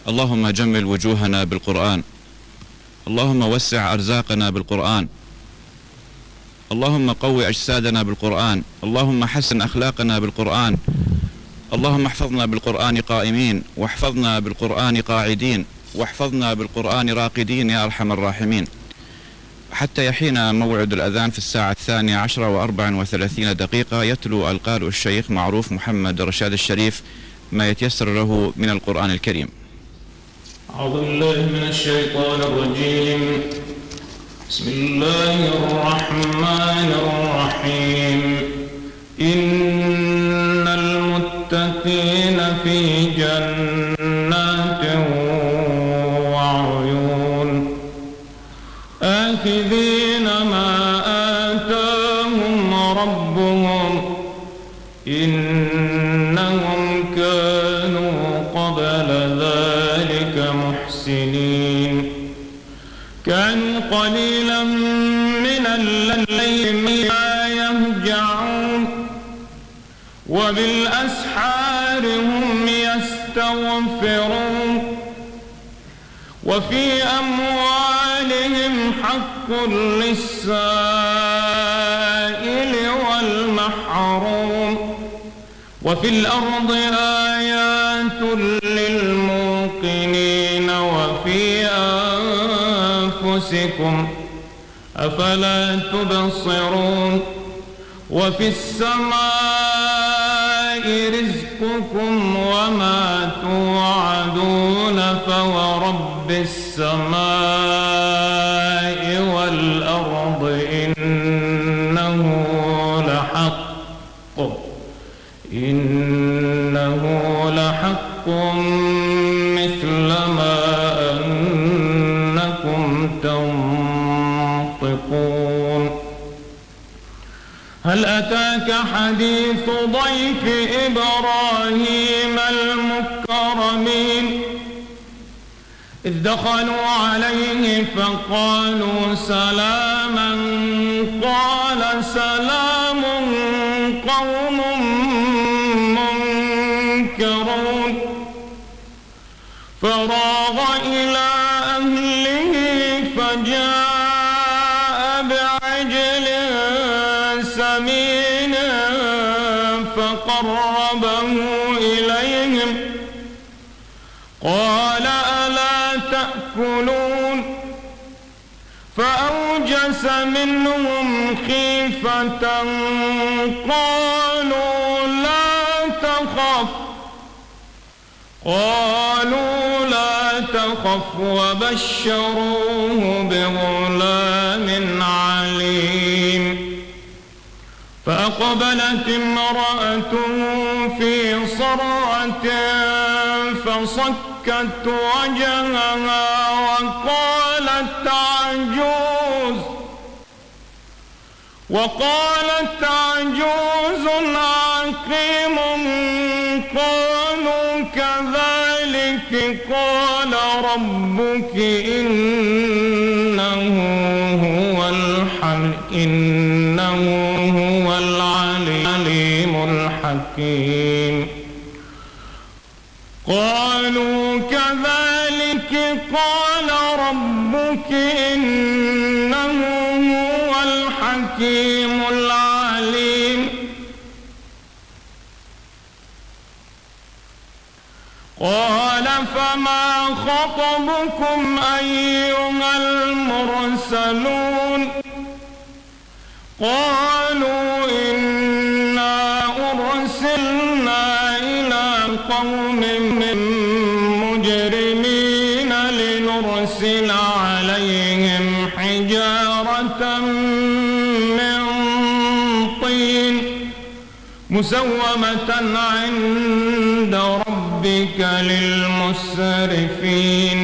اللهم جمل وجوهنا بالقرآن، اللهم وسع أرزاقنا بالقرآن، اللهم قوي أجسادنا بالقرآن، اللهم حسن أخلاقنا بالقرآن، اللهم احفظنا بالقرآن قائمين، واحفظنا بالقرآن قاعدين، واحفظنا بالقرآن راقدين يا أرحم الراحمين، حتى يحين موعد الأذان في الساعة 12:34 يتلو القارئ الشيخ معروف محمد رشاد الشريف ما يتيسر له من القرآن الكريم. أعوذ بالله من الشيطان الرجيم. بسم الله الرحمن الرحيم. إن المتقين في جنات وعيون آخذين ما آتاهم ربهم إنهم كانوا قبل ذلك محسنين. كانوا قليلا من الليل ما يهجعون وبالأسحار هم يستغفرون وفي أموالهم حق للسائل والمحروم وفي الأرض آيات للموقنين وفي أنفسكم أفلا تبصرون وفي السماء رزقكم وما توعدون فورب السماء والأرض إنه لحق مثل ما أنكم تنطقون. هل أتاك حديث ضيف إبراهيم المكرمين إذ دخلوا عليه فقالوا سلاما قال سلام قوم منكرون فراغ إلى أهله فجاء بعجل سمين فقربه إليهم قال ألا تأكلون فأوجس منهم خيفة قالوا لا تخف وبشروه بغلام عليم. فأقبلت امرأته في صرعة فصكت وجهها وقالت عجوز عقيم قالوا كذلك قال ربك إنه هو العليم الحكيم. قالوا كذلك قال ربك إنه هو الحكيم العليم. قال فما خطبكم أيها المرسلون قالوا إنا أرسلنا إلى قوم مجرمين لنرسل عليهم حجارة من طين مسومة عند ربك للمسرفين.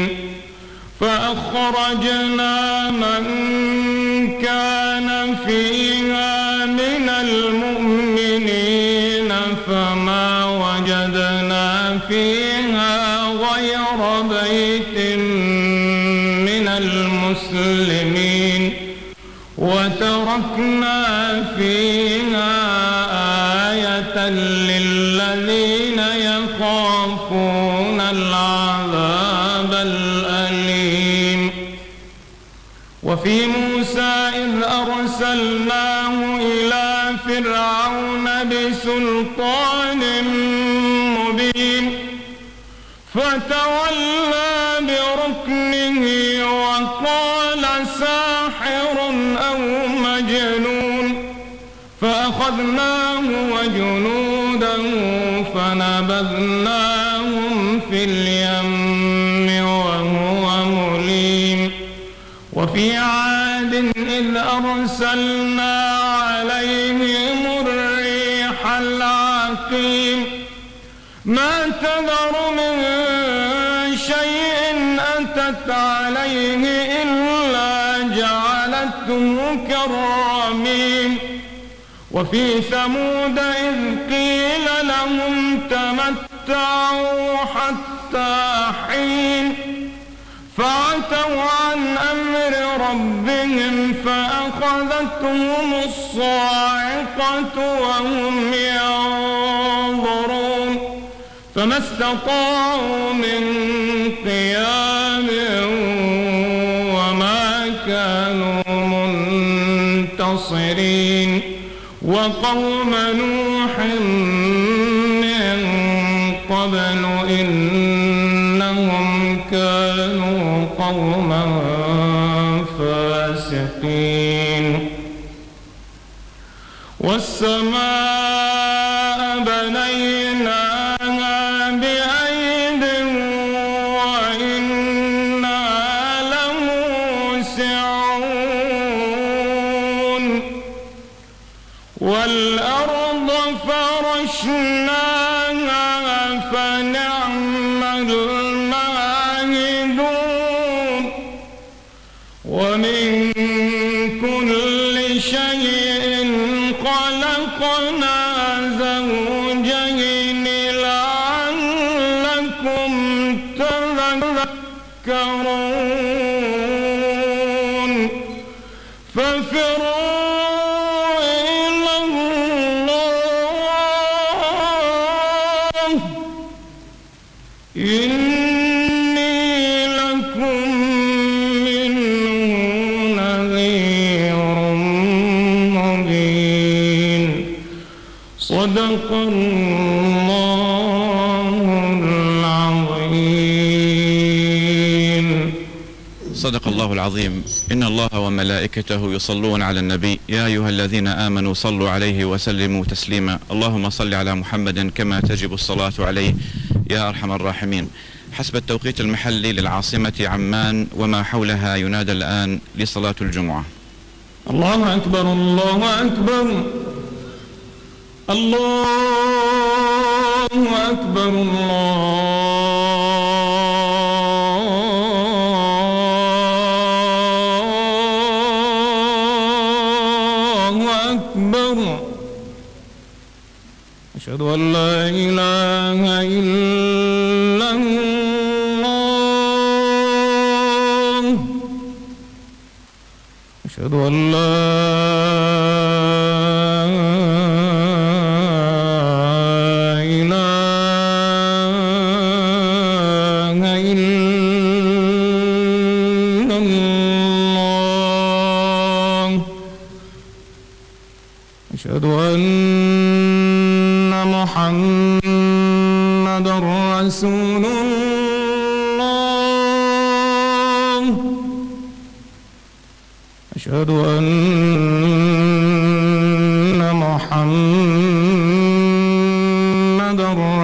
فأخرجنا من كان فيها من المؤمنين فما وجدنا فيها غير بيت من المسلمين وتركنا فيها آية للذين يخافون العذاب العذاب الأليم. وفي موسى إذ أرسلناه إلى فرعون بسلطان مبين فتولى بركنه وقال ساحر أو مجنون فأخذناه وجنوده فنبذناهم في اليم وهو مليم. وفي عاد إذ أرسلنا عليهم الريح العقيم ما تذر من شيء أتت عليه إلا جعلته كالرميم. وفي ثمود إذ قيل لهم تمتعوا حتى حين فعتوا عن أمر ربهم فأخذتهم الصاعقة وهم ينظرون فما استطاعوا من قيام وما كانوا منتصرين. وقوم نوح من قبل إنهم كانوا قوما فاسقين. والسماء بنيناها بأيد وإنا لموسعون. والأرض فرشناها فنعم الماهدون. ومن كل شيء خلقنا زوجين لعلكم تذكرون. ففروا إلى الله إني لكم منه نذير مبين. صدق الله العظيم. صدق الله العظيم. إن الله وملائكته يصلون على النبي يا أيها الذين آمنوا صلوا عليه وسلموا تسليما. اللهم صل على محمد كما تجب الصلاة عليه يا أرحم الراحمين. حسب التوقيت المحلي للعاصمة عمان وما حولها ينادى الآن لصلاة الجمعة. الله أكبر الله أكبر الله أكبر الله أكبر. أشهد أن لا إله إلا الله. أشهد أن لا إله إلا الله. أشهد أن محمد رسول الله. أشهد أن محمد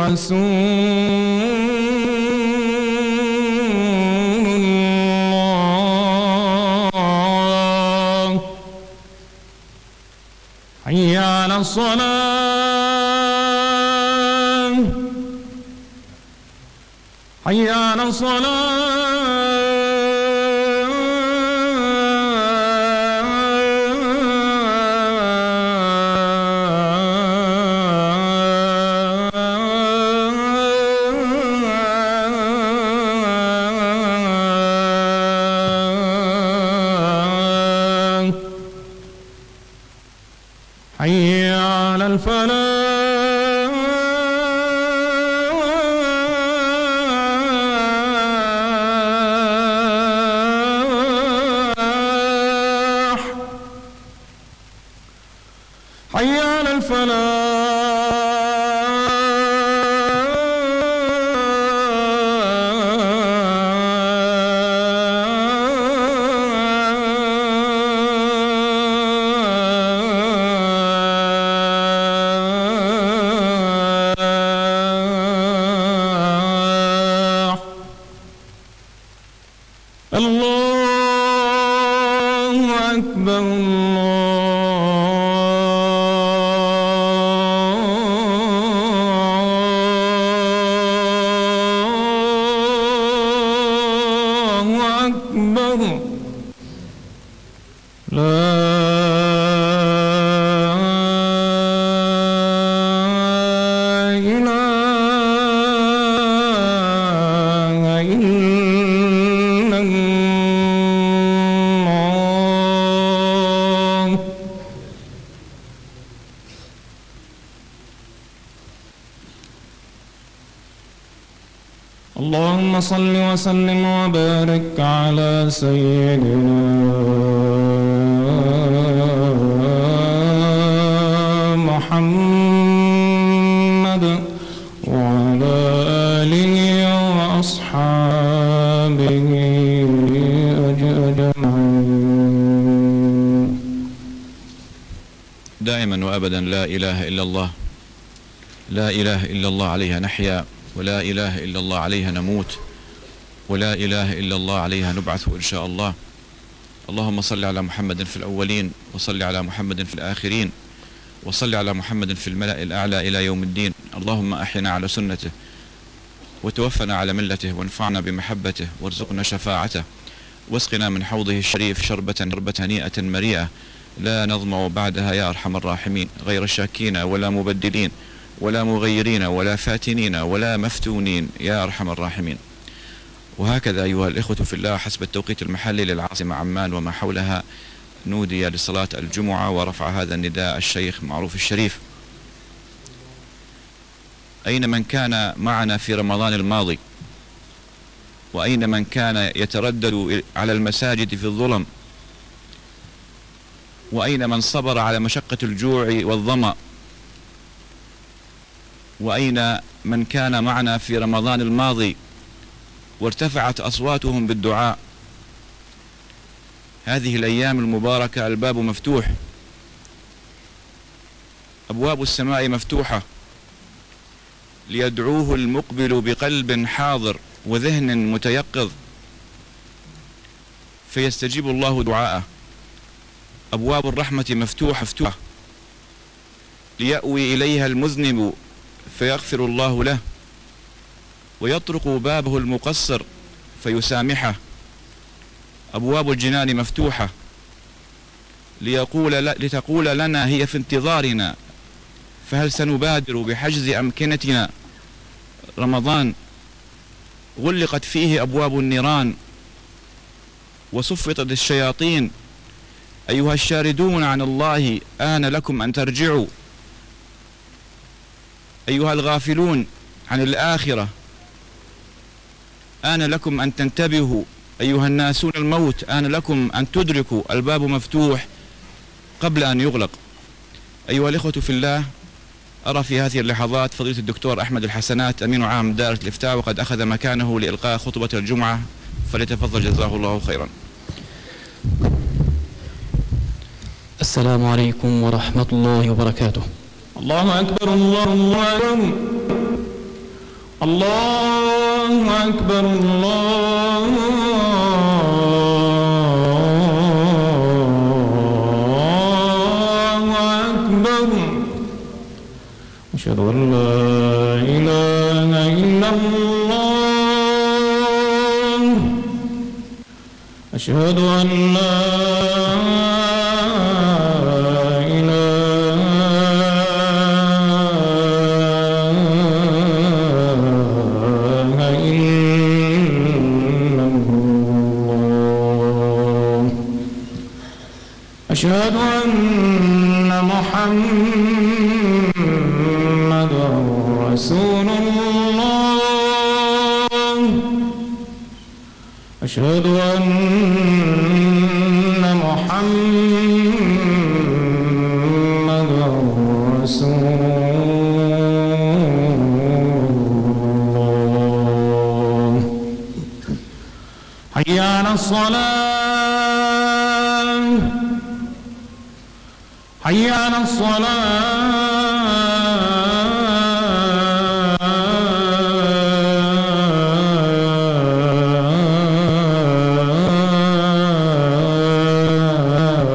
رسول الله. حي على الصلاة حي على الصلاة. حي على الفلاح أكبر الله أكبر اللهم صل وسلم وبارك على سيدنا محمد وعلى آله وأصحابه أجمعين. دائما وأبدا لا إله إلا الله، لا إله إلا الله عليها نحيا، ولا إله إلا الله عليها نموت، ولا إله إلا الله عليها نبعث إن شاء الله. اللهم صل على محمد في الأولين، وصل على محمد في الآخرين، وصل على محمد في الملأ الأعلى إلى يوم الدين. اللهم أحينا على سنته، وتوفنا على ملته، وانفعنا بمحبته، وارزقنا شفاعته، واسقنا من حوضه الشريف شربة هنيئة مريئة لا نظمأ بعدها يا أرحم الراحمين، غير شاكين ولا مبدلين ولا مغيرين ولا فاتنين ولا مفتونين يا أرحم الراحمين. وهكذا أيها الإخوة في الله، حسب التوقيت المحلي للعاصمة عمان وما حولها، نودي لصلاة الجمعة ورفع هذا النداء الشيخ معروف الشريف. أين من كان معنا في رمضان الماضي، وأين من كان يتردد على المساجد في الظلم، وأين من صبر على مشقة الجوع والظمأ، وأين من كان معنا في رمضان الماضي وارتفعت أصواتهم بالدعاء. هذه الأيام المباركة الباب مفتوح، أبواب السماء مفتوحة ليدعوه المقبل بقلب حاضر وذهن متيقظ فيستجيب الله دعاءه. أبواب الرحمة مفتوحة ليأوي إليها المذنب فيغفر الله له، ويطرق بابه المقصر فيسامحه. أبواب الجنان مفتوحة لتقول لنا هي في انتظارنا، فهل سنبادر بحجز أمكنتنا؟ رمضان غلقت فيه أبواب النيران وصفطت الشياطين. أيها الشاردون عن الله، آن لكم أن ترجعوا. أيها الغافلون عن الآخرة، آن لكم أن تنتبهوا. أيها الناسون الموت، آن لكم أن تدركوا. الباب مفتوح قبل أن يغلق. أيها الإخوة في الله، أرى في هذه اللحظات فضيلة الدكتور أحمد الحسنات أمين عام دائرة الإفتاء، وقد أخذ مكانه لإلقاء خطبة الجمعة، فليتفضل جزاه الله خيرا. السلام عليكم ورحمة الله وبركاته. الله أكبر الله أكبر الله أكبر الله أكبر. أشهد أن لا إله إلا الله. أشهد أن لا أشهد أن محمدًا رسول الله. أشهد أن محمدًا رسول الله. حي على الصلاة. حي على الصلاة.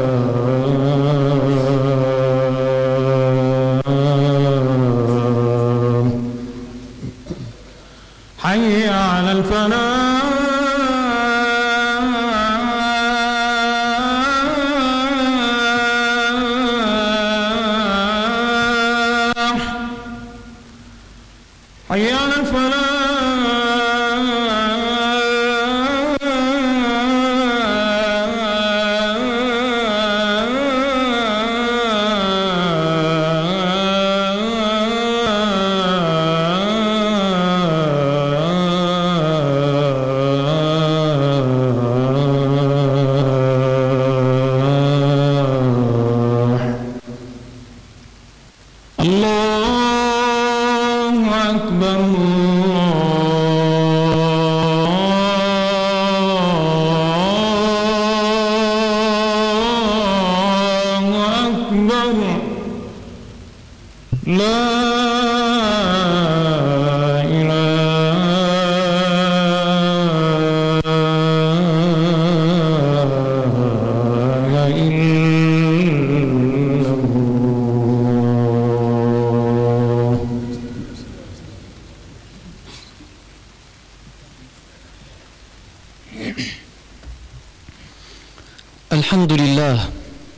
الحمد لله،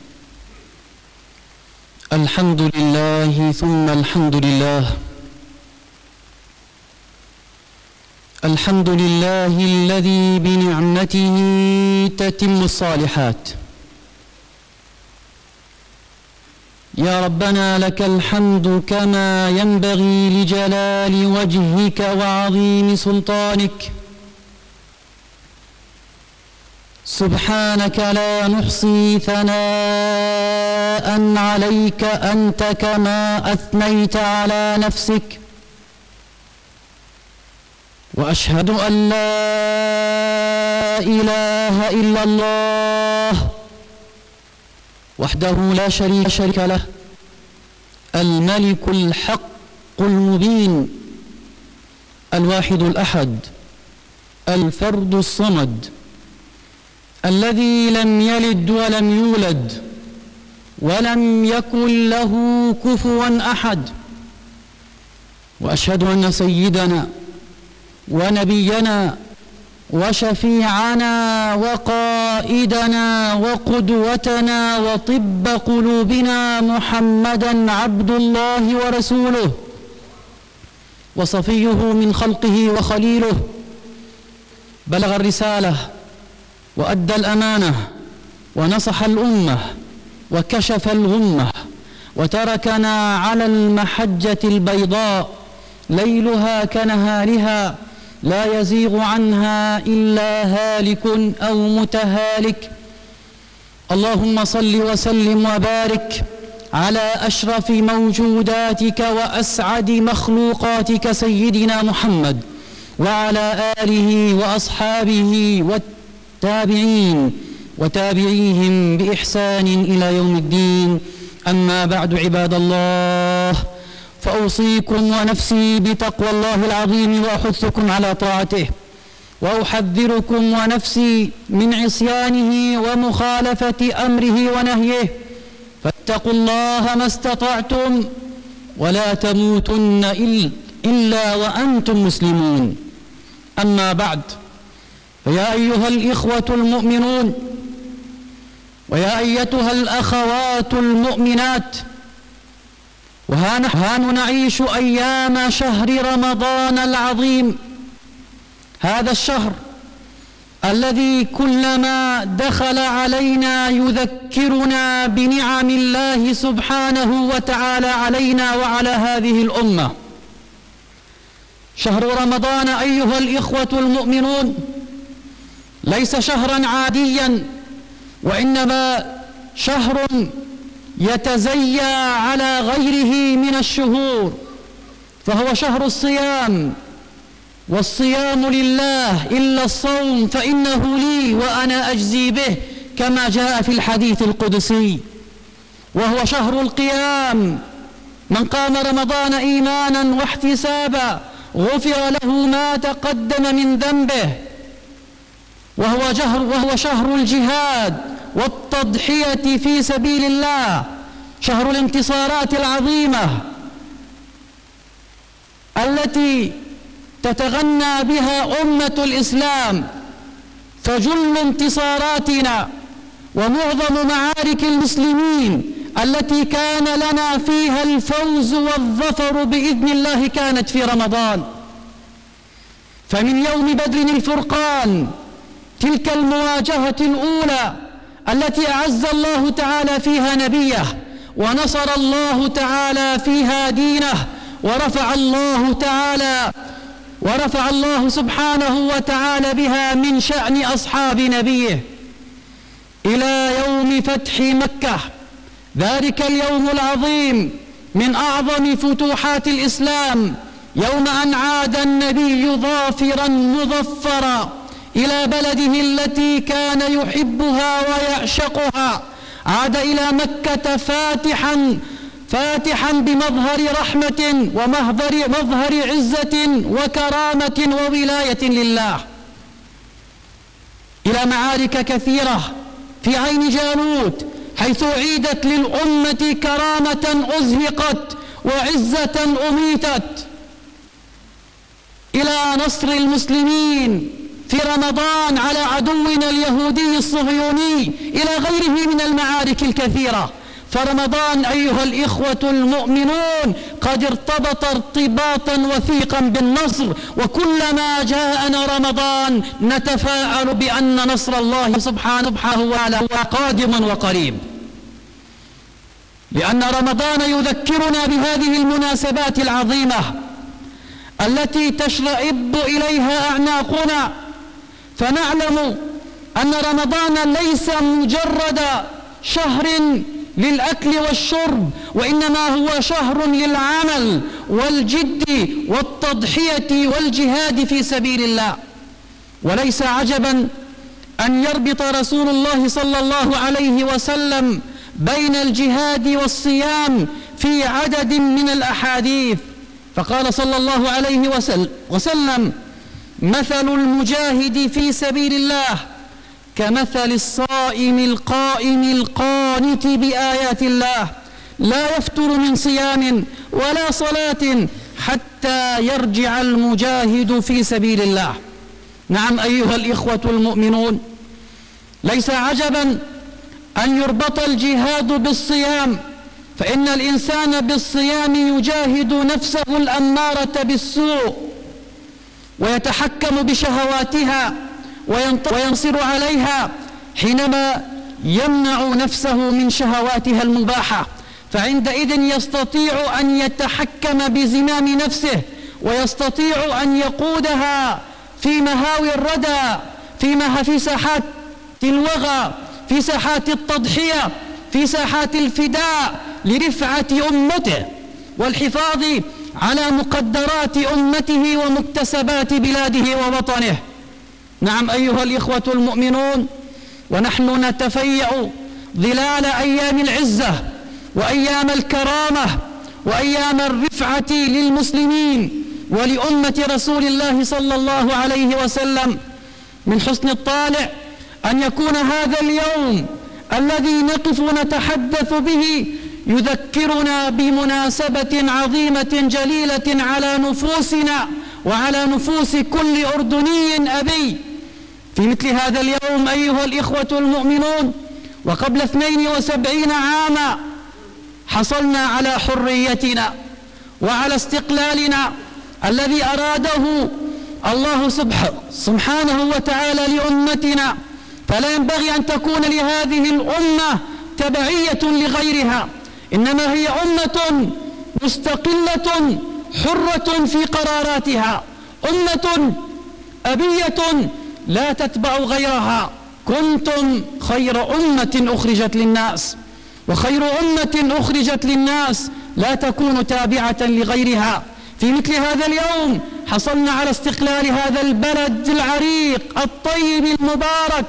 الحمد لله ثم الحمد لله، الحمد لله الذي بنعمته تتم الصالحات. يا ربنا لك الحمد كما ينبغي لجلال وجهك وعظيم سلطانك. سبحانك لا نحصي ثناء عليك أنت كما أثنيت على نفسك. وأشهد أن لا إله إلا الله وحده لا شريك له، الملك الحق المبين، الواحد الأحد، الفرد الصمد، الذي لم يلد ولم يولد ولم يكن له كفوا أحد. وأشهد أن سيدنا ونبينا وشفيعنا وقائدنا وقدوتنا وطب قلوبنا محمدًا عبد الله ورسوله وصفيه من خلقه وخليله، بلغ الرسالة وأدى الأمانة ونصح الأمة وكشف الغمة، وتركنا على المحجة البيضاء ليلها كنهارها لا يزيغ عنها إلا هالك أو متهالك. اللهم صل وسلم وبارك على أشرف موجوداتك وأسعد مخلوقاتك سيدنا محمد وعلى آله وأصحابه والتابعين وتابعيهم بإحسان إلى يوم الدين. أما بعد، عباد الله، فأوصيكم ونفسي بتقوى الله العظيم وأحثكم على طاعته، وأحذركم ونفسي من عصيانه ومخالفة أمره ونهيه، فاتقوا الله ما استطعتم ولا تموتن إلا وأنتم مسلمون. أما بعد، فيا أيها الإخوة المؤمنون ويا أيتها الأخوات المؤمنات، وها نعيش أيام شهر رمضان العظيم، هذا الشهر الذي كلما دخل علينا يذكرنا بنعم الله سبحانه وتعالى علينا وعلى هذه الأمة. شهر رمضان أيها الإخوة المؤمنون ليس شهرا عاديا، وإنما شهر يتزيا على غيره من الشهور، فهو شهر الصيام، والصيام لله إلا الصوم فإنه لي وأنا أجزي به، كما جاء في الحديث القدسي. وهو شهر القيام، من قام رمضان إيمانا واحتسابا غفر له ما تقدم من ذنبه. وهو شهر الجهاد والتضحية في سبيل الله، شهر الانتصارات العظيمة التي تتغنى بها أمة الإسلام، فجل انتصاراتنا ومعظم معارك المسلمين التي كان لنا فيها الفوز والظفر بإذن الله كانت في رمضان. فمن يوم بدر الفرقان، تلك المواجهة الأولى التي أعز الله تعالى فيها نبيه، ونصر الله تعالى فيها دينه، ورفع الله سبحانه وتعالى بها من شأن أصحاب نبيه، إلى يوم فتح مكة، ذلك اليوم العظيم من أعظم فتوحات الإسلام، يوم أن عاد النبي ظافرا مظفرا إلى بلده التي كان يحبها ويعشقها، عاد إلى مكة فاتحا بمظهر رحمة ومظهر عزة وكرامة وولاية لله، إلى معارك كثيرة في عين جالوت، حيث عيدت للأمة كرامة أزهقت وعزة أميتت، إلى نصر المسلمين في رمضان على عدونا اليهودي الصهيوني إلى غيره من المعارك الكثيرة. فرمضان أيها الإخوة المؤمنون قد ارتبط ارتباطا وثيقا بالنصر، وكلما جاءنا رمضان نتفاءل بأن نصر الله سبحانه وتعالى قادم وقريب، لأن رمضان يذكرنا بهذه المناسبات العظيمة التي تشرئب إليها أعناقنا، فنعلم أن رمضان ليس مجرد شهر للأكل والشرب، وإنما هو شهر للعمل والجد والتضحية والجهاد في سبيل الله. وليس عجبا أن يربط رسول الله صلى الله عليه وسلم بين الجهاد والصيام في عدد من الأحاديث، فقال صلى الله عليه وسلم: مثل المجاهد في سبيل الله كمثل الصائم القائم القانت بآيات الله لا يفتر من صيام ولا صلاة حتى يرجع المجاهد في سبيل الله. نعم أيها الإخوة المؤمنون، ليس عجبا أن يربط الجهاد بالصيام، فإن الإنسان بالصيام يجاهد نفسه الأمارة بالسوء ويتحكم بشهواتها وينصر عليها حينما يمنع نفسه من شهواتها المباحة، فعندئذ يستطيع أن يتحكم بزمام نفسه ويستطيع أن يقودها في مهاوي الردى، في ساحات الوغى، في ساحات التضحية، في ساحات الفداء لرفعة أمته والحفاظ على مقدرات أمته ومكتسبات بلاده ووطنه. نعم أيها الإخوة المؤمنون، ونحن نتفيأ ظلال أيام العزة وأيام الكرامة وأيام الرفعة للمسلمين ولأمة رسول الله صلى الله عليه وسلم. من حسن الطالع أن يكون هذا اليوم الذي نقف نتحدث به يذكرنا بمناسبة عظيمة جليلة على نفوسنا وعلى نفوس كل أردني أبي. في مثل هذا اليوم أيها الإخوة المؤمنون وقبل 72 عاما حصلنا على حريتنا وعلى استقلالنا الذي أراده الله سبحانه وتعالى لأمتنا، فلا ينبغي أن تكون لهذه الأمة تبعية لغيرها، إنما هي أمة مستقلة حرة في قراراتها، أمة أبية لا تتبع غيرها. كنتم خير أمة أخرجت للناس، وخير أمة أخرجت للناس لا تكون تابعة لغيرها. في مثل هذا اليوم حصلنا على استقلال هذا البلد العريق الطيب المبارك،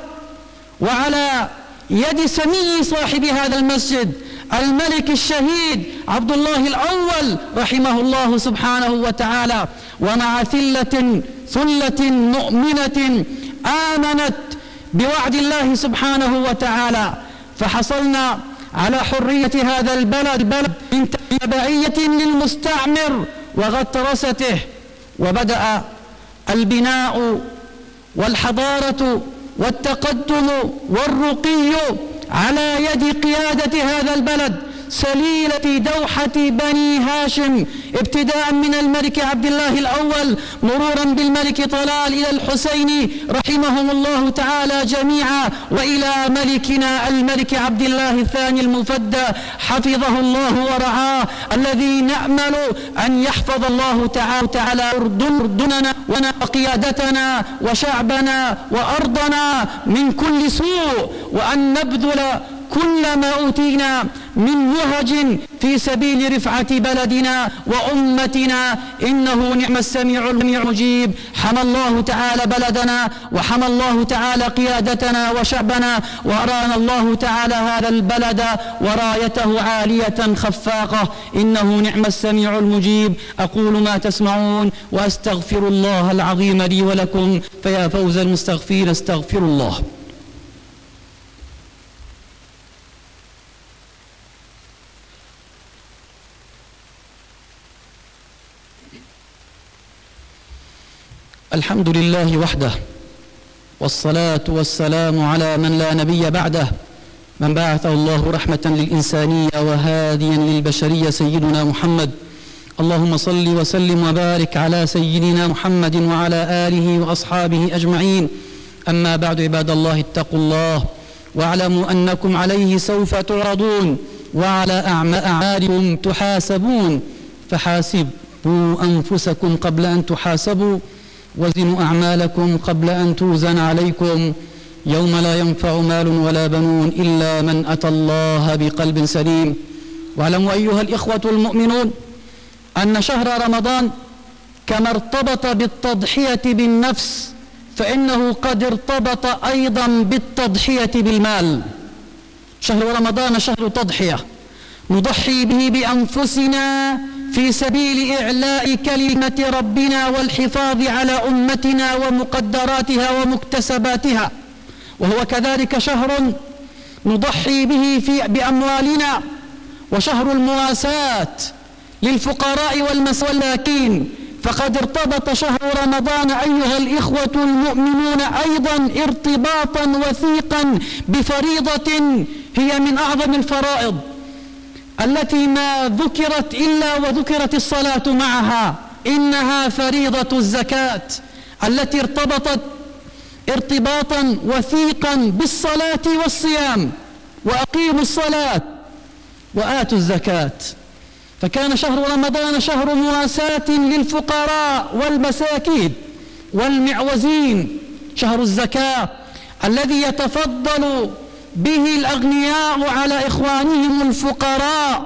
وعلى يد سمي صاحب هذا المسجد الملك الشهيد عبد الله الأول رحمه الله سبحانه وتعالى، ومع ثلة مؤمنة آمنت بوعد الله سبحانه وتعالى، فحصلنا على حرية هذا البلد من تبعية للمستعمر وغطرسته، وبدأ البناء والحضارة والتقدم والرقي على يد قيادة هذا البلد سليلة دوحة بني هاشم، ابتداء من الملك عبد الله الأول مرورا بالملك طلال إلى الحسين رحمهم الله تعالى جميعا، وإلى ملكنا الملك عبد الله الثاني المفدى حفظه الله ورعاه، الذي نأمل أن يحفظ الله تعالى أردننا وقيادتنا وشعبنا وأرضنا من كل سوء، وأن نبذل كل ما أوتينا من نهج في سبيل رفعة بلدنا وأمتنا، إنه نعم السميع المجيب. حمى الله تعالى بلدنا وحمى الله تعالى قيادتنا وشعبنا، وأرانا الله تعالى هذا البلد ورايته عالية خفاقة، إنه نعم السميع المجيب. أقول ما تسمعون وأستغفر الله العظيم لي ولكم، فيا فوز المستغفرين استغفر الله. الحمد لله وحده والصلاة والسلام على من لا نبي بعده، من بعثه الله رحمة للإنسانية وهاديا للبشرية، سيدنا محمد. اللهم صل وسلم وبارك على سيدنا محمد وعلى آله وأصحابه أجمعين. أما بعد، عباد الله، اتقوا الله واعلموا أنكم عليه سوف تعرضون، وعلى أعمالكم تحاسبون، فحاسبوا أنفسكم قبل أن تحاسبوا، وزنوا أعمالكم قبل أن توزن عليكم، يوم لا ينفع مال ولا بنون إلا من أتى الله بقلب سليم. واعلموا أيها الإخوة المؤمنون أن شهر رمضان كما ارتبط بالتضحية بالنفس، فإنه قد ارتبط أيضا بالتضحية بالمال. شهر رمضان شهر تضحية، نضحي به بأنفسنا في سبيل إعلاء كلمة ربنا والحفاظ على أمتنا ومقدراتها ومكتسباتها، وهو كذلك شهر نضحي به بأموالنا، وشهر المواساة للفقراء والمساكين. فقد ارتبط شهر رمضان أيها الإخوة المؤمنون أيضا ارتباطا وثيقا بفريضة هي من أعظم الفرائض التي ما ذكرت إلا وذكرت الصلاة معها، إنها فريضة الزكاة التي ارتبطت ارتباطا وثيقا بالصلاة والصيام. وأقيموا الصلاة وآتوا الزكاة. فكان شهر رمضان شهر مواساة للفقراء والمساكين والمعوزين، شهر الزكاة الذي يتفضل به الأغنياء على إخوانهم الفقراء،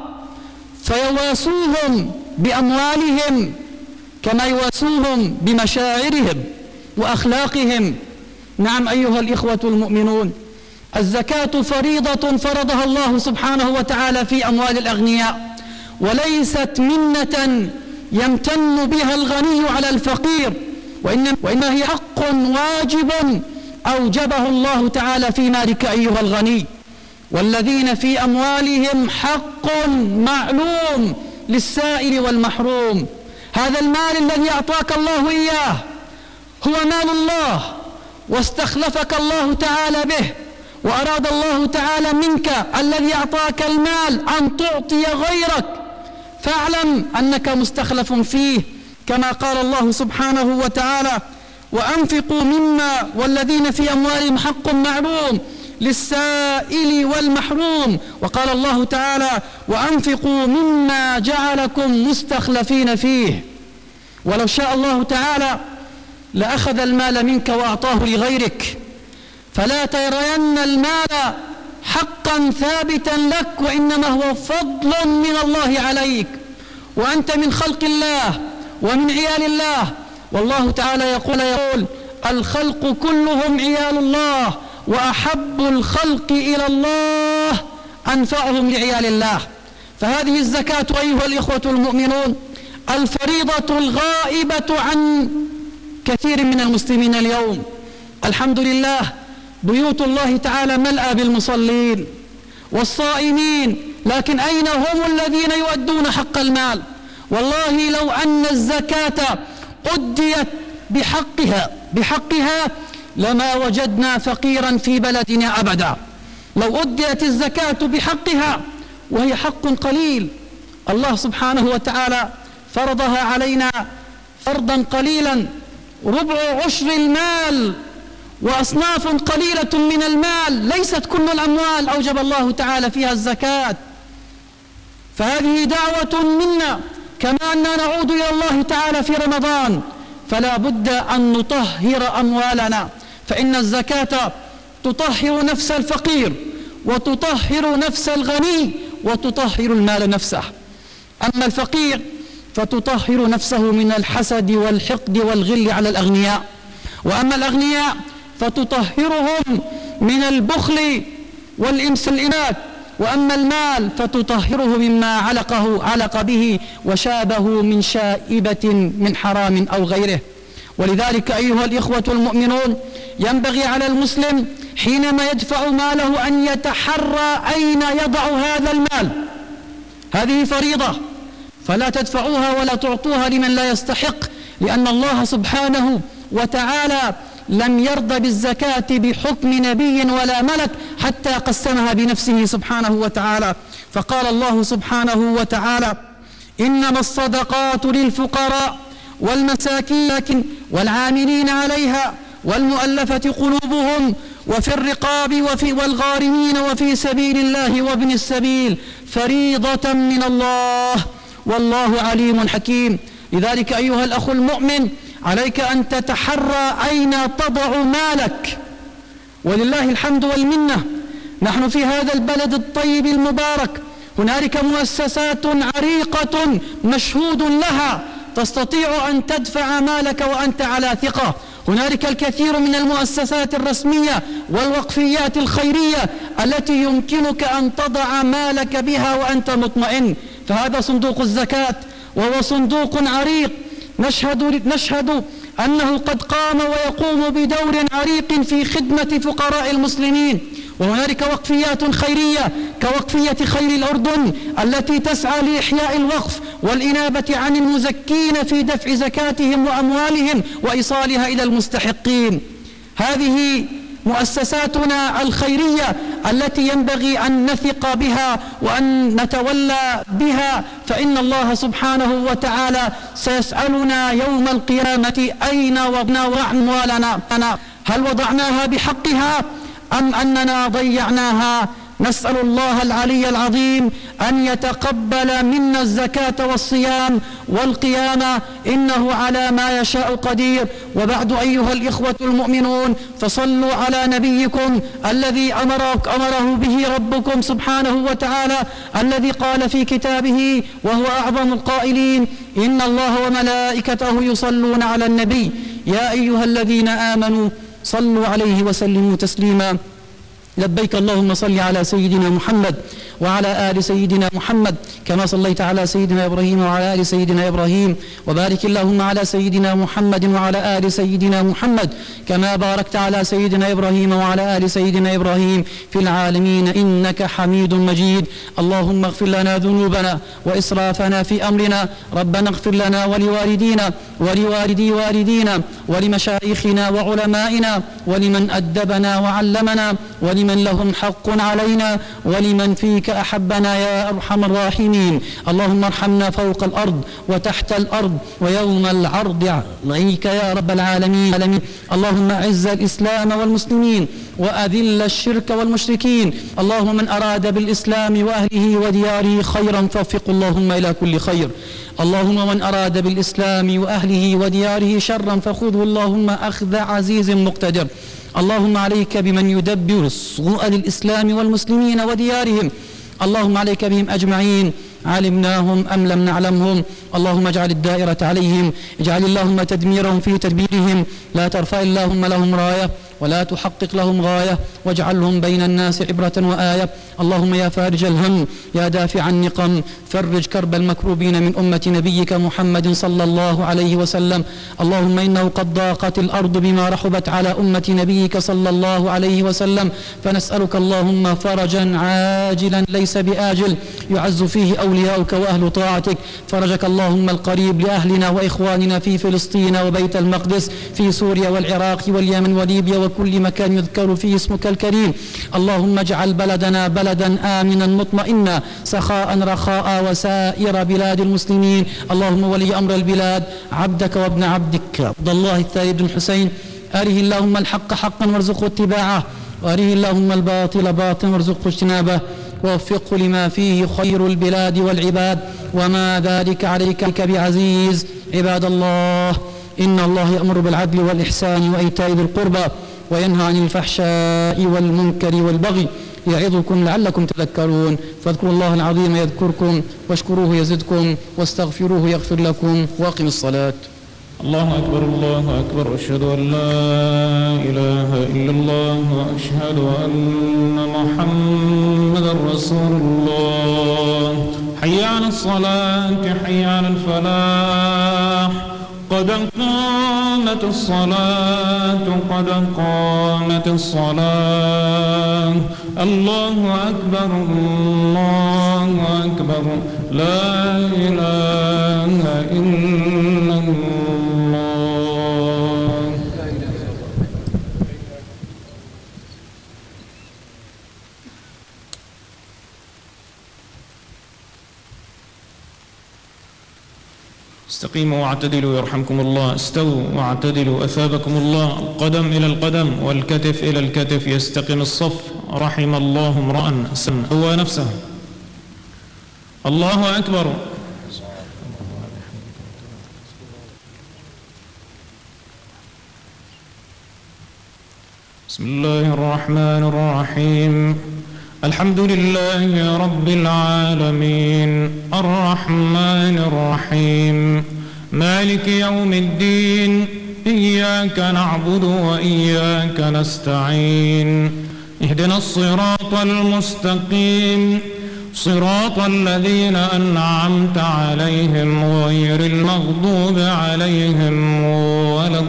فيواسوهم بأموالهم كما يواسوهم بمشاعرهم وأخلاقهم. نعم أيها الإخوة المؤمنون، الزكاة فريضة فرضها الله سبحانه وتعالى في أموال الأغنياء، وليست منة يمتن بها الغني على الفقير، وإنما هي حق واجب أوجبه الله تعالى في مالك أيها الغني. والذين في أموالهم حق معلوم للسائل والمحروم. هذا المال الذي أعطاك الله إياه هو مال الله، واستخلفك الله تعالى به، وأراد الله تعالى منك الذي أعطاك المال أن تعطي غيرك، فاعلم أنك مستخلف فيه، كما قال الله سبحانه وتعالى: وأنفقوا مما والذين في أموالهم حق معلوم للسائل والمحروم. وقال الله تعالى: وأنفقوا مما جعلكم مستخلفين فيه. ولو شاء الله تعالى لأخذ المال منك وأعطاه لغيرك، فلا ترين المال حقا ثابتا لك، وإنما هو فضل من الله عليك، وأنت من خلق الله ومن عيال الله. والله تعالى يقول: الخلق كلهم عيال الله، وأحب الخلق إلى الله أنفعهم لعيال الله. فهذه الزكاة أيها الإخوة المؤمنون الفريضة الغائبة عن كثير من المسلمين اليوم. الحمد لله، بيوت الله تعالى ملأى بالمصلين والصائمين، لكن أين هم الذين يؤدون حق المال؟ والله لو أن الزكاة أديت بحقها لما وجدنا فقيرا في بلدنا أبدا. لو أديت الزكاة بحقها، وهي حق قليل، الله سبحانه وتعالى فرضها علينا فرضا قليلا، ربع عشر المال، وأصناف قليلة من المال، ليست كل الأموال أوجب الله تعالى فيها الزكاة. فهذه دعوة منا، كما أننا نعود إلى الله تعالى في رمضان، فلا بد أن نطهر أموالنا، فإن الزكاة تطهر نفس الفقير، وتطهر نفس الغني، وتطهر المال نفسه. أما الفقير فتطهر نفسه من الحسد والحقد والغل على الأغنياء، وأما الأغنياء فتطهرهم من البخل والإمساك، وأما المال فتطهره مما علق به وشابه من شائبة من حرام أو غيره. ولذلك أيها الإخوة المؤمنون ينبغي على المسلم حينما يدفع ماله أن يتحرى أين يضع هذا المال. هذه فريضة، فلا تدفعوها ولا تعطوها لمن لا يستحق، لأن الله سبحانه وتعالى لم يرضى بالزكاة بحكم نبي ولا ملك حتى قسمها بنفسه سبحانه وتعالى. فقال الله سبحانه وتعالى: إنما الصدقات للفقراء والمساكين والعاملين عليها والمؤلفة قلوبهم وفي الرقاب والغارمين وفي سبيل الله وابن السبيل فريضة من الله والله عليم حكيم. لذلك أيها الأخ المؤمن، عليك أن تتحرى أين تضع مالك. ولله الحمد والمنة، نحن في هذا البلد الطيب المبارك هنالك مؤسسات عريقة مشهود لها تستطيع أن تدفع مالك وأنت على ثقة. هنالك الكثير من المؤسسات الرسمية والوقفيات الخيرية التي يمكنك أن تضع مالك بها وأنت مطمئن. فهذا صندوق الزكاة، وهو صندوق عريق نشهد أنه قد قام ويقوم بدور عريق في خدمة فقراء المسلمين. وهنالك وقفيات خيرية كوقفية خير الأردن التي تسعى لإحياء الوقف والإنابة عن المزكين في دفع زكاتهم وأموالهم وإيصالها إلى المستحقين. هذه مؤسساتنا الخيرية التي ينبغي أن نثق بها وأن نتولى بها، فإن الله سبحانه وتعالى سيسألنا يوم القيامة أين وضعنا أموالنا، هل وضعناها بحقها أم أننا ضيعناها؟ نسأل الله العلي العظيم أن يتقبل منا الزكاة والصيام والقيامة، إنه على ما يشاء قدير. وبعد أيها الإخوة المؤمنون، فصلوا على نبيكم الذي أمره به ربكم سبحانه وتعالى، الذي قال في كتابه وهو أعظم القائلين: إن الله وملائكته يصلون على النبي يا أيها الذين آمنوا صلوا عليه وسلموا تسليما. لبيك اللهم صل على سيدنا محمد وعلى آل سيدنا محمد كما صليت على سيدنا إبراهيم وعلى آل سيدنا إبراهيم، وبارك اللهم على سيدنا محمد وعلى آل سيدنا محمد كما باركت على سيدنا إبراهيم وعلى آل سيدنا إبراهيم في العالمين إنك حميد مجيد. اللهم اغفر لنا ذنوبنا وإسرافنا في أمرنا، ربنا اغفر لنا ولوالدينا ولوالدي والدينا ولمشايخنا وعلمائنا ولمن أدبنا وعلمنا ولمن لهم حق علينا ولمن فيك أحبنا يا أرحم الراحمين. اللهم ارحمنا فوق الأرض وتحت الأرض ويوم العرض عليك يا رب العالمين. اللهم أعز الإسلام والمسلمين وأذل الشرك والمشركين. اللهم من أراد بالإسلام وأهله ودياره خيرا فوفق اللهم إلى كل خير. اللهم من أراد بالإسلام وأهله ودياره شرا فخذه اللهم أخذ عزيز مقتدر. اللهم عليك بمن يدبر السوء للإسلام والمسلمين وديارهم، اللهم عليك بهم أجمعين علمناهم أم لم نعلمهم. اللهم اجعل الدائرة عليهم، اجعل اللهم تدميرهم في تدبيرهم، لا ترفع اللهم لهم راية ولا تحقق لهم غاية، واجعلهم بين الناس عبرة وآية. اللهم يا فارج الهم يا دافع النقم فرج كرب المكروبين من أمة نبيك محمد صلى الله عليه وسلم. اللهم إنه قد ضاقت الأرض بما رحبت على أمة نبيك صلى الله عليه وسلم، فنسألك اللهم فرجا عاجلا ليس بآجل يعز فيه أولياؤك وأهل طاعتك. فرجك اللهم القريب لأهلنا وإخواننا في فلسطين وبيت المقدس، في سوريا والعراق واليمن وليبيا وكل مكان يذكر فيه اسمك الكريم. اللهم اجعل بلدنا بلدا آمنا مطمئنا سخاء رخاء وسائر بلاد المسلمين. اللهم ولي أمر البلاد عبدك وابن عبدك عبد الله الثالث بن حسين، أره اللهم الحق حقا وارزقه اتباعه، وأره اللهم الباطل باطلا وارزقه اجتنابه، ووفقه لما فيه خير البلاد والعباد، وما ذلك عليك بعزيز. عباد الله، إن الله يأمر بالعدل والإحسان وإيتاء ذي القربى وينهى عن الفحشاء والمنكر والبغي يعظكم لعلكم تذكرون. فاذكروا الله العظيم يذكركم واشكروه يزدكم واستغفروه يغفر لكم وأقم الصلاة. الله أكبر الله أكبر، أشهد أن لا إله إلا الله وأشهد أن محمدا رسول الله. حي على الصلاة حي على الفلاح، قد قامت الصلاة قد قامت الصلاة. الله أكبر الله أكبر، لا إله إلا الله. استقيموا واعتدلوا يرحمكم الله. استووا واعتدلوا أثابكم الله. القدم إلى القدم والكتف إلى الكتف يستقم الصف. رحم الله امرأ سوى نفسه. الله أكبر. بسم الله الرحمن الرحيم. الحمد لله رب العالمين الرحمن الرحيم مالك يوم الدين إياك نعبد وإياك نستعين اهدنا الصراط المستقيم صراط الذين أنعمت عليهم غير المغضوب عليهم ولا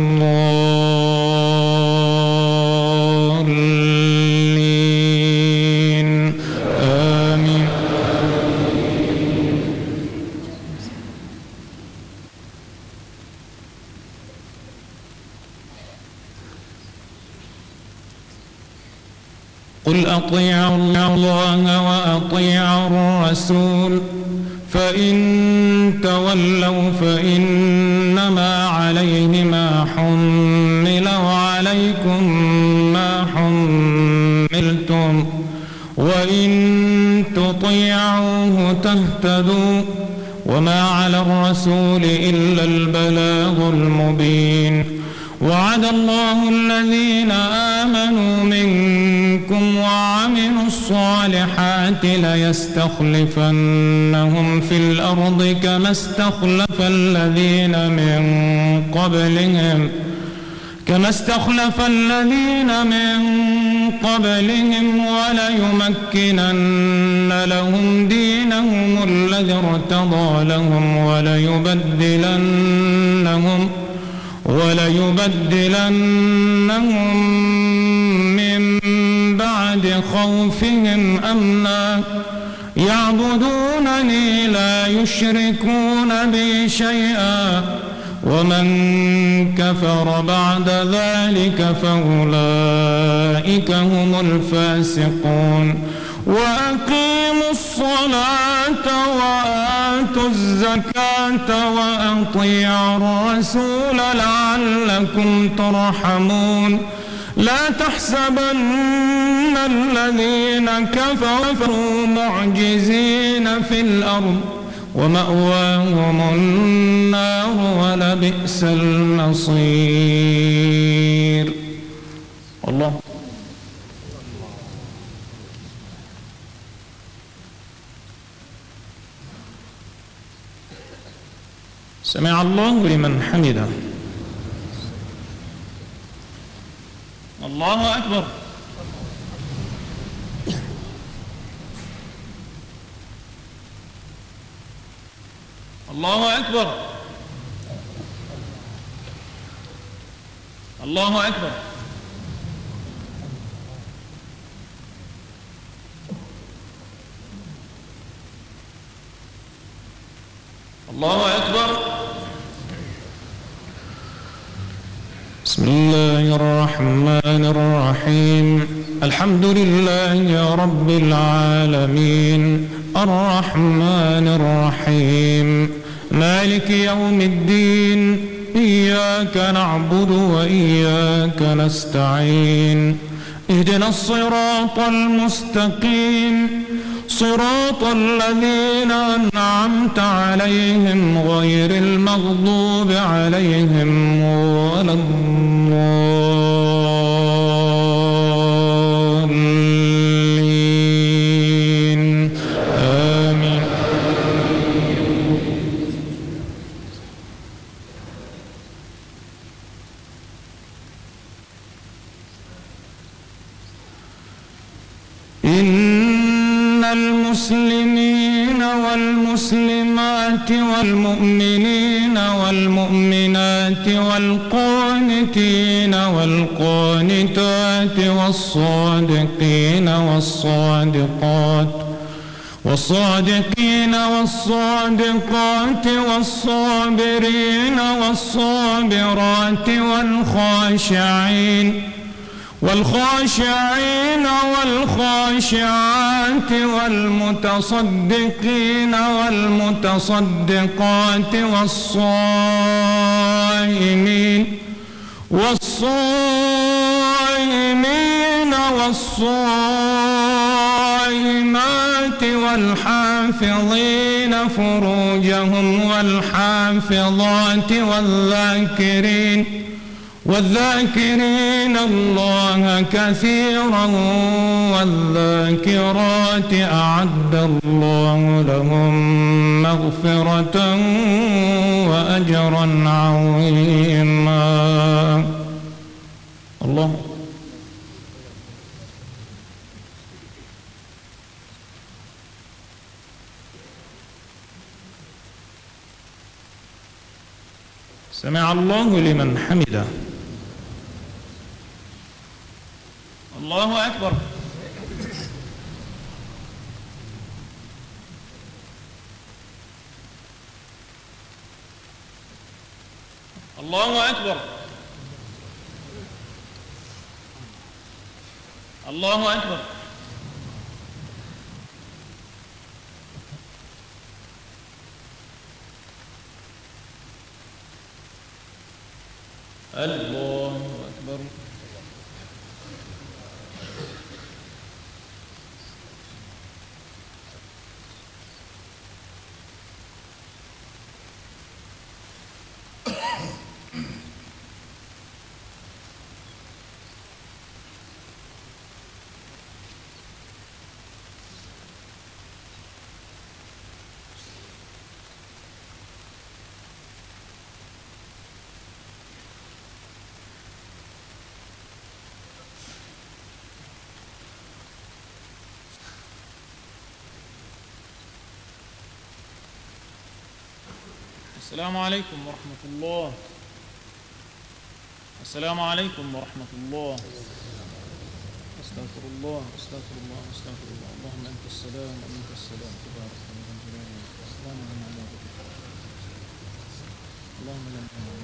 الضالين آمين. قل أطيعوا الله وأطيعوا الرسول فإن تولوا فإنما عليه ما حمل وعليكم ما حملتم وإن تطيعوه تهتدوا وما على الرسول إلا البلاغ المبين. وعد الله الذين آمنوا منكم وعملوا الصالحات ليستخلفنهم في الأرض كما استخلف الذين من قبلهم وليمكنن لهم دينهم الذي ارتضى لهم وليبدلنهم من بعد خوفهم أمنا يعبدونني لا يشركون بي شيئا ومن كفر بعد ذلك فأولئك هم الفاسقون. وأقيموا الصلاة وآتوا الزكاة وأطيعوا الرسول لعلكم ترحمون. لا تحسبن الذين كفروا معجزين في الأرض ومأواهم النار ولبئس المصير. الله سمع الله لمن حمده. الله أكبر. الله أكبر. الله أكبر. الله أكبر. بسم الله الرحمن الرحيم. الحمد لله رب العالمين الرحمن الرحيم مالك يوم الدين إياك نعبد وإياك نستعين اهدنا الصراط المستقيم صراط الذين أنعمت عليهم غير المغضوب عليهم ولا الضالين آمين. إن المسلمين والمسلمات والمؤمنين والمؤمنات والقانتين والقانتات والصادقين والصادقات والصابرين والصابرات والخاشعين والخاشعات والمتصدقين والمتصدقات والصائمين والصائمات والحافظين فروجهم والحافظات والذاكرين الله كثيرا والذاكرات أعد الله لهم مغفرة وأجرا عظيما. الله سمع الله لمن حمده. الله أكبر. الله أكبر. الله أكبر. الله أكبر. السلام عليكم ورحمة الله. السلام عليكم ورحمة الله. أستغفر الله أستغفر الله أستغفر الله. اللهم أنت السلام ومنك السلام تبارك اللهم لا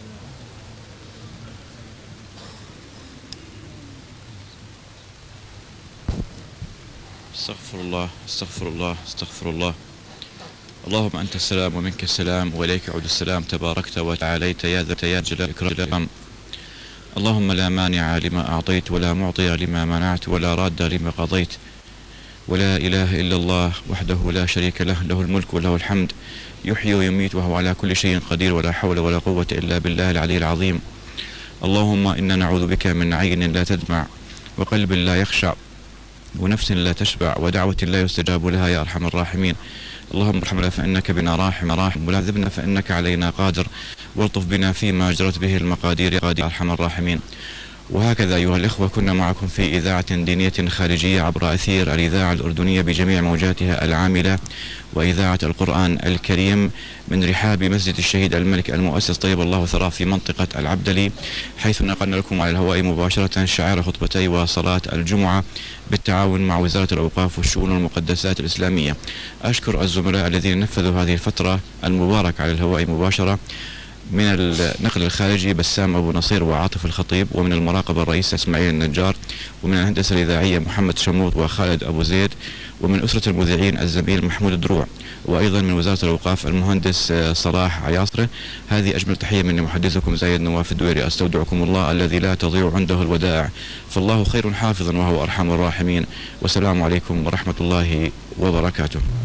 استغفر الله استغفر الله استغفر الله. اللهم أنت السلام ومنك السلام وإليك يعود السلام تباركت وتعاليت يا ذا الجلال والإكرام. اللهم لا مانع لما أعطيت ولا معطي لما منعت ولا راد لما قضيت ولا إله إلا الله وحده لا شريك له له الملك وله الحمد يحيي ويميت وهو على كل شيء قدير ولا حول ولا قوة إلا بالله العلي العظيم. اللهم إنا نعوذ بك من عين لا تدمع وقلب لا يخشع ونفس لا تشبع ودعوة لا يستجاب لها يا أرحم الراحمين. اللهم ارحمنا فإنك بنا راحم ولا تذبنا فإنك علينا قادر والطف بنا فيما جرت به المقادير يا أرحم الراحمين. وهكذا أيها الإخوة كنا معكم في إذاعة دينية خارجية عبر أثير الإذاعة الأردنية بجميع موجاتها العاملة وإذاعة القرآن الكريم من رحاب مسجد الشهيد الملك المؤسس طيب الله ثراه في منطقة العبدلي، حيث نقلنا لكم على الهواء مباشرة شعائر خطبتي وصلاة الجمعة بالتعاون مع وزارة الأوقاف والشؤون والمقدسات الإسلامية. أشكر الزملاء الذين نفذوا هذه الفترة المباركة على الهواء مباشرة، من النقل الخارجي بسام أبو نصير وعاطف الخطيب، ومن المراقبة الرئيس إسماعيل النجار، ومن الهندسة الإذاعية محمد شموط وخالد أبو زيد، ومن أسرة المذيعين الزميل محمود الدروع، وأيضا من وزارة الأوقاف المهندس صلاح عياصرة. هذه أجمل تحية من محدثكم زايد نواف الدويري. أستودعكم الله الذي لا تضيع عنده الودائع، فالله خير حافظا وهو أرحم الراحمين. والسلام عليكم ورحمة الله وبركاته.